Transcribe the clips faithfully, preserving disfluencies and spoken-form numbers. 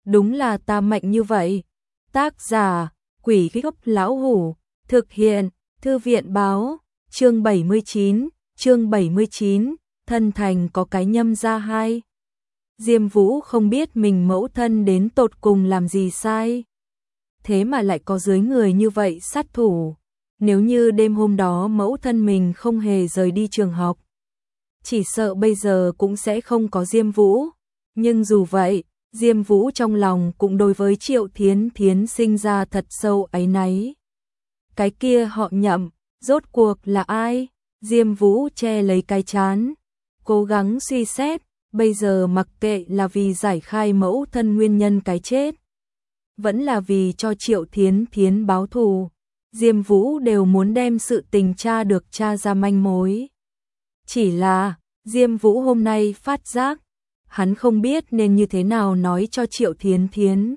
đúng là ta mạnh như vậy. Tác giả, Quỷ Gốc Lão Hủ, thực hiện, Thư viện Báo, chương bảy mươi chín, chương bảy mươi chín, thân thành có cái nhâm ra hai. Diêm Vũ không biết mình mẫu thân đến tột cùng làm gì sai. Thế mà lại có dưới người như vậy sát thủ. Nếu như đêm hôm đó mẫu thân mình không hề rời đi trường học, chỉ sợ bây giờ cũng sẽ không có Diêm Vũ. Nhưng dù vậy, Diêm Vũ trong lòng cũng đối với Triệu Thiến Thiến sinh ra thật sâu áy náy. Cái kia họ Nhậm, rốt cuộc là ai? Diêm Vũ che lấy cái trán, cố gắng suy xét, bây giờ mặc kệ là vì giải khai mẫu thân nguyên nhân cái chết, vẫn là vì cho Triệu Thiến Thiến báo thù, Diêm Vũ đều muốn đem sự tình tra được tra ra manh mối. Chỉ là, Diêm Vũ hôm nay phát giác, hắn không biết nên như thế nào nói cho Triệu Thiến Thiến.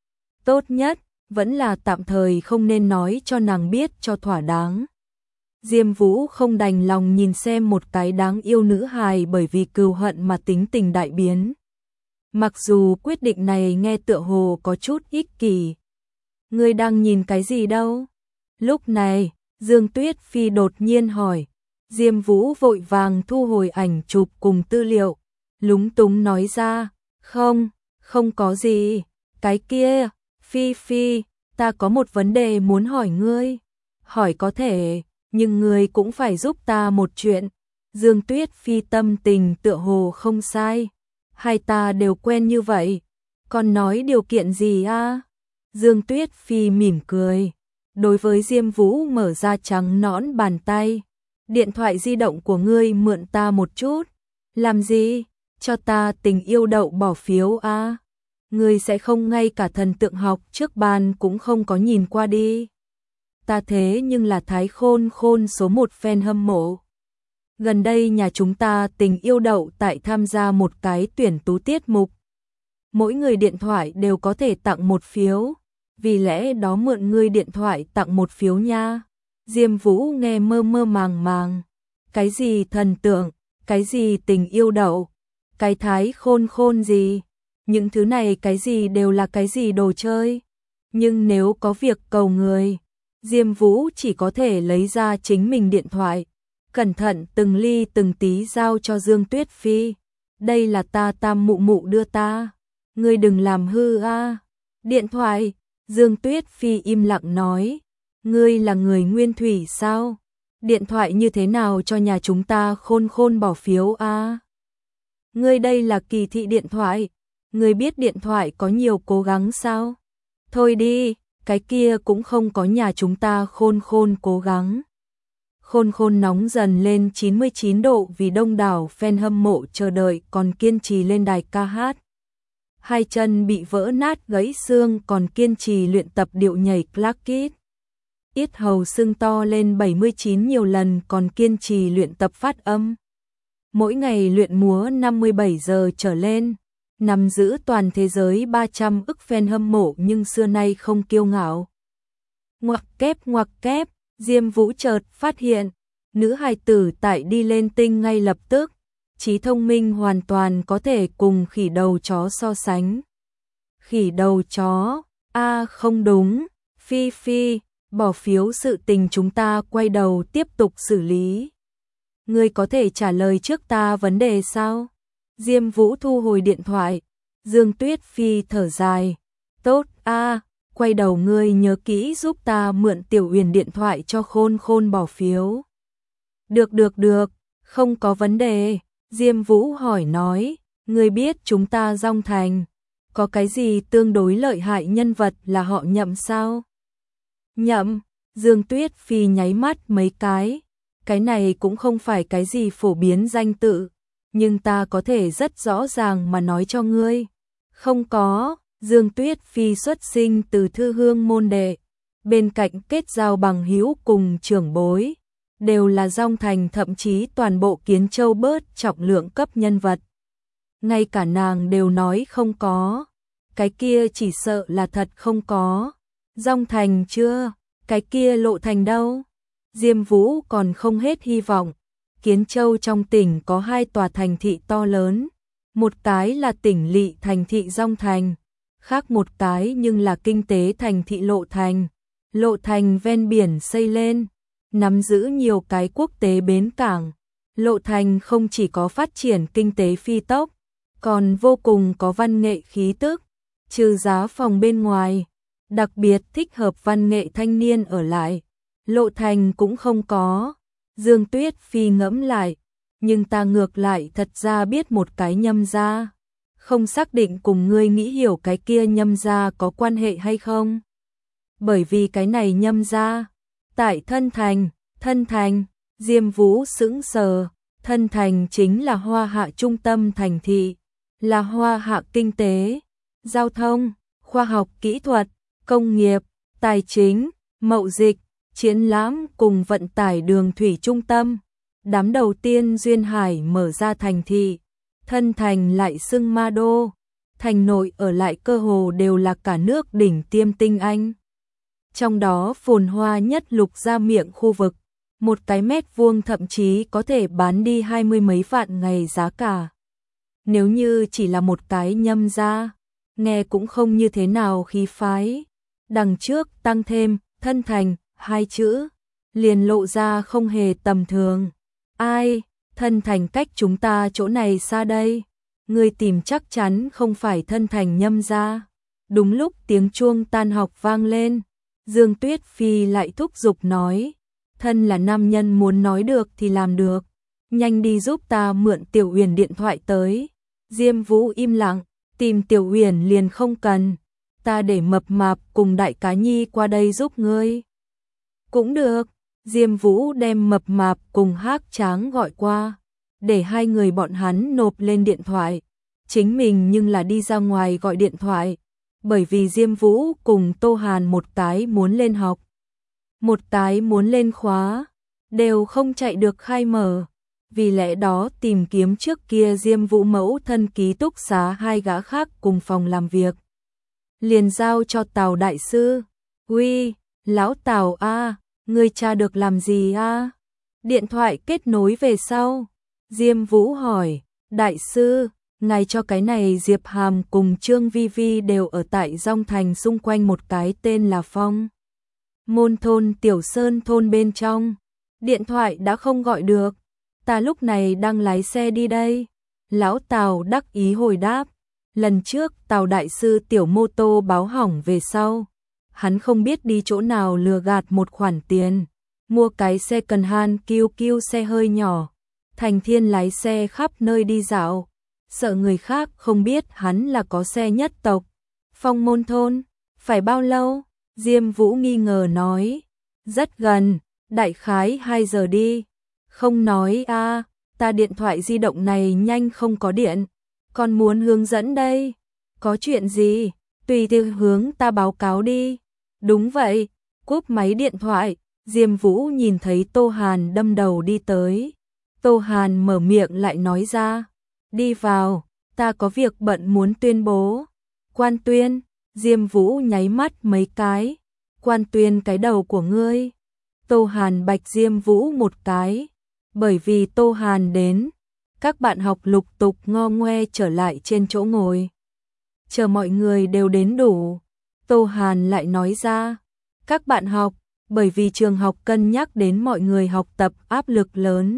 Tốt nhất, vẫn là tạm thời không nên nói cho nàng biết cho thỏa đáng. Diêm Vũ không đành lòng nhìn xem một cái đáng yêu nữ hài bởi vì cừu hận mà tính tình đại biến. Mặc dù quyết định này nghe tựa hồ có chút ích kỷ. Ngươi đang nhìn cái gì đâu? Lúc này, Dương Tuyết Phi đột nhiên hỏi. Diêm Vũ vội vàng thu hồi ảnh chụp cùng tư liệu, lúng túng nói ra, không, không có gì, cái kia, Phi Phi, ta có một vấn đề muốn hỏi ngươi. Hỏi có thể, nhưng ngươi cũng phải giúp ta một chuyện. Dương Tuyết Phi tâm tình tựa hồ không sai. Hai ta đều quen như vậy, còn nói điều kiện gì a? Dương Tuyết Phi mỉm cười, đối với Diêm Vũ mở ra trắng nõn bàn tay. Điện thoại di động của ngươi mượn ta một chút. Làm gì? Cho ta tình yêu đậu bỏ phiếu a. Ngươi sẽ không ngay cả thần tượng học trước ban cũng không có nhìn qua đi. Ta thế nhưng là Thái Khôn Khôn số một fan hâm mộ. Gần đây nhà chúng ta tình yêu đậu tại tham gia một cái tuyển tú tiết mục. Mỗi người điện thoại đều có thể tặng một phiếu. Vì lẽ đó mượn ngươi điện thoại tặng một phiếu nha. Diêm Vũ nghe mơ mơ màng màng. Cái gì thần tượng, cái gì tình yêu đậu, cái Thái Khôn Khôn gì. Những thứ này cái gì đều là cái gì đồ chơi. Nhưng nếu có việc cầu người, Diêm Vũ chỉ có thể lấy ra chính mình điện thoại. Cẩn thận từng ly từng tí giao cho Dương Tuyết Phi. Đây là ta tam mụ mụ đưa ta. Ngươi đừng làm hư a. Điện thoại, Dương Tuyết Phi im lặng nói. Ngươi là người Nguyên Thủy sao? Điện thoại như thế nào cho nhà chúng ta Khôn Khôn bỏ phiếu a? Ngươi đây là kỳ thị điện thoại. Ngươi biết điện thoại có nhiều cố gắng sao? Thôi đi, cái kia cũng không có nhà chúng ta Khôn Khôn cố gắng. Khôn Khôn nóng dần lên chín mươi chín độ vì đông đảo fan hâm mộ chờ đợi còn kiên trì lên đài ca hát. Hai chân bị vỡ nát gãy xương còn kiên trì luyện tập điệu nhảy classic. Yết hầu sưng to lên bảy mươi chín nhiều lần còn kiên trì luyện tập phát âm. Mỗi ngày luyện múa năm mươi bảy giờ trở lên, nắm giữ toàn thế giới ba trăm ức fan hâm mộ nhưng xưa nay không kiêu ngạo. Ngoặc kép ngoặc kép, Diêm Vũ chợt phát hiện, nữ hài tử tại đi lên tinh ngay lập tức, trí thông minh hoàn toàn có thể cùng khỉ đầu chó so sánh. Khỉ đầu chó, a à, không đúng, Phi Phi, bỏ phiếu sự tình chúng ta quay đầu tiếp tục xử lý. Ngươi có thể trả lời trước ta vấn đề sao? Diêm Vũ thu hồi điện thoại, Dương Tuyết Phi thở dài, tốt a, à, quay đầu ngươi nhớ kỹ giúp ta mượn Tiểu Uyển điện thoại cho Khôn Khôn bỏ phiếu. Được được được, không có vấn đề. Diêm Vũ hỏi nói, ngươi biết chúng ta Dong Thành có cái gì tương đối lợi hại nhân vật là họ Nhậm sao? Nhậm, Dương Tuyết Phi nháy mắt mấy cái, cái này cũng không phải cái gì phổ biến danh tự, nhưng ta có thể rất rõ ràng mà nói cho ngươi. Không có, Dương Tuyết Phi xuất sinh từ thư hương môn đệ, bên cạnh kết giao bằng hữu cùng trưởng bối, đều là Dong Thành thậm chí toàn bộ Kiến Châu bớt trọng lượng cấp nhân vật. Ngay cả nàng đều nói không có, cái kia chỉ sợ là thật không có. Dong Thành chưa, cái kia Lộ Thành đâu? Diêm Vũ còn không hết hy vọng. Kiến Châu trong tỉnh có hai tòa thành thị to lớn, một cái là tỉnh lỵ thành thị Dong Thành, khác một cái nhưng là kinh tế thành thị Lộ Thành. Lộ Thành ven biển xây lên, nắm giữ nhiều cái quốc tế bến cảng. Lộ Thành không chỉ có phát triển kinh tế phi tốc, còn vô cùng có văn nghệ khí tức, trừ giá phòng bên ngoài, đặc biệt thích hợp văn nghệ thanh niên ở lại. Lộ Thành cũng không có. Dương Tuyết Phi ngẫm lại, nhưng ta ngược lại thật ra biết một cái Nhâm gia, không xác định cùng ngươi nghĩ hiểu cái kia Nhâm gia có quan hệ hay không. Bởi vì cái này Nhâm gia, tại Thân Thành, Thân Thành, Diêm Vũ sững sờ, Thân Thành chính là Hoa Hạ trung tâm thành thị, là Hoa Hạ kinh tế, giao thông, khoa học kỹ thuật, công nghiệp, tài chính, mậu dịch, triển lãm cùng vận tải đường thủy trung tâm. Đám đầu tiên duyên hải mở ra thành thị, Thân Thành lại xưng ma đô, thành nội ở lại cơ hồ đều là cả nước đỉnh tiêm tinh anh. Trong đó phồn hoa nhất Lục Gia Miệng khu vực, một cái mét vuông thậm chí có thể bán đi hai mươi mấy vạn ngày giá cả. Nếu như chỉ là một cái Nhâm gia, nghe cũng không như thế nào khí phái. Đằng trước tăng thêm Thân Thành hai chữ, liền lộ ra không hề tầm thường. Ai, Thân Thành cách chúng ta chỗ này xa đây, người tìm chắc chắn không phải Thân Thành Nhâm gia. Đúng lúc tiếng chuông tan học vang lên, Dương Tuyết Phi lại thúc giục nói, thân là nam nhân muốn nói được thì làm được, nhanh đi giúp ta mượn Tiểu Uyển điện thoại tới. Diêm Vũ im lặng, tìm Tiểu Uyển liền không cần, ta để Mập Mạp cùng Đại Cá Nhi qua đây giúp ngươi. Cũng được. Diêm Vũ đem Mập Mạp cùng Hắc Tráng gọi qua, để hai người bọn hắn nộp lên điện thoại. Chính mình nhưng là đi ra ngoài gọi điện thoại, bởi vì Diêm Vũ cùng Tô Hàn một cái muốn lên học, một cái muốn lên khóa, đều không chạy được khai mở. Vì lẽ đó tìm kiếm trước kia Diêm Vũ mẫu thân ký túc xá hai gã khác cùng phòng làm việc. Liền giao cho Tào đại sư. Uy, lão Tào a, ngươi tra được làm gì a? Điện thoại kết nối về sau. Diêm Vũ hỏi, đại sư, ngài cho cái này Diệp Hàm cùng Trương Vi Vi đều ở tại Dong Thành xung quanh một cái tên là Phong Môn thôn Tiểu Sơn thôn bên trong. Điện thoại đã không gọi được, ta lúc này đang lái xe đi đây. Lão Tào đắc ý hồi đáp, lần trước Tào đại sư tiểu mô tô báo hỏng về sau, hắn không biết đi chỗ nào lừa gạt một khoản tiền, mua cái xe cần han kiu kiu xe hơi nhỏ, thành thiên lái xe khắp nơi đi dạo, sợ người khác không biết hắn là có xe nhất tộc. Phong Môn thôn, phải bao lâu? Diêm Vũ nghi ngờ nói, rất gần, đại khái hai giờ đi. Không nói a, à, ta điện thoại di động này nhanh không có điện, còn muốn hướng dẫn đây. Có chuyện gì? Tùy theo hướng ta báo cáo đi. Đúng vậy. Cúp máy điện thoại, Diêm Vũ nhìn thấy Tô Hàn đâm đầu đi tới. Tô Hàn mở miệng lại nói ra, đi vào, ta có việc bận muốn tuyên bố. Quan tuyên, Diêm Vũ nháy mắt mấy cái. Quan tuyên cái đầu của ngươi. Tô Hàn bạch Diêm Vũ một cái. Bởi vì Tô Hàn đến, các bạn học lục tục ngo ngoe trở lại trên chỗ ngồi. Chờ mọi người đều đến đủ, Tô Hàn lại nói ra, các bạn học, bởi vì trường học cân nhắc đến mọi người học tập áp lực lớn.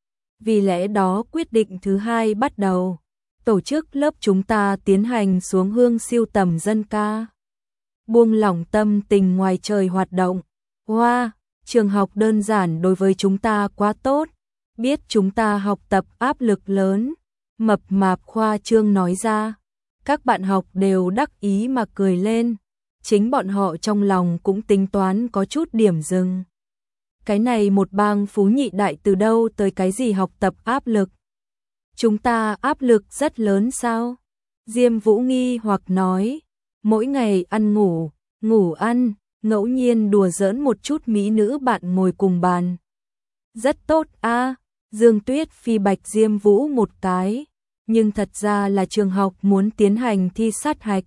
Vì lẽ đó quyết định thứ hai bắt đầu, tổ chức lớp chúng ta tiến hành xuống hương siêu tầm dân ca. Buông lỏng tâm tình ngoài trời hoạt động. Wow, trường học đơn giản đối với chúng ta quá tốt. Biết chúng ta học tập áp lực lớn, Mập Mạp khoa trương nói ra. Các bạn học đều đắc ý mà cười lên. Chính bọn họ trong lòng cũng tính toán có chút điểm dừng. Cái này một bang phú nhị đại từ đâu tới cái gì học tập áp lực? Chúng ta áp lực rất lớn sao? Diêm Vũ nghi hoặc nói, mỗi ngày ăn ngủ, ngủ ăn, ngẫu nhiên đùa giỡn một chút mỹ nữ bạn ngồi cùng bàn. Rất tốt a. À, Dương Tuyết Phi bạch Diêm Vũ một cái, nhưng thật ra là trường học muốn tiến hành thi sát hạch.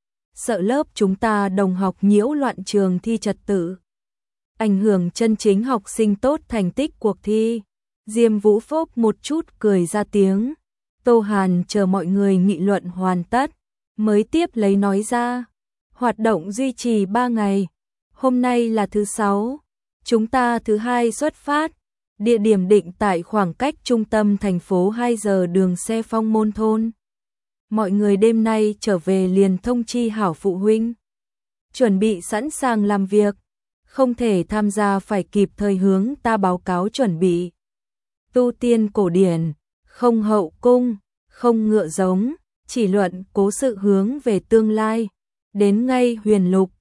Sợ lớp chúng ta đồng học nhiễu loạn trường thi trật tự, ảnh hưởng chân chính học sinh tốt thành tích cuộc thi. Diêm Vũ phốp một chút cười ra tiếng. Tô Hàn chờ mọi người nghị luận hoàn tất, mới tiếp lấy nói ra. Hoạt động duy trì ba ngày. Hôm nay là thứ sáu. Chúng ta thứ hai xuất phát. Địa điểm định tại khoảng cách trung tâm thành phố hai giờ đường xe Phong Môn thôn. Mọi người đêm nay trở về liền thông chi hảo phụ huynh. Chuẩn bị sẵn sàng làm việc. Không thể tham gia phải kịp thời hướng ta báo cáo chuẩn bị. Tu tiên cổ điển, không hậu cung, không ngựa giống, chỉ luận cố sự hướng về tương lai. Đến ngay huyền lục,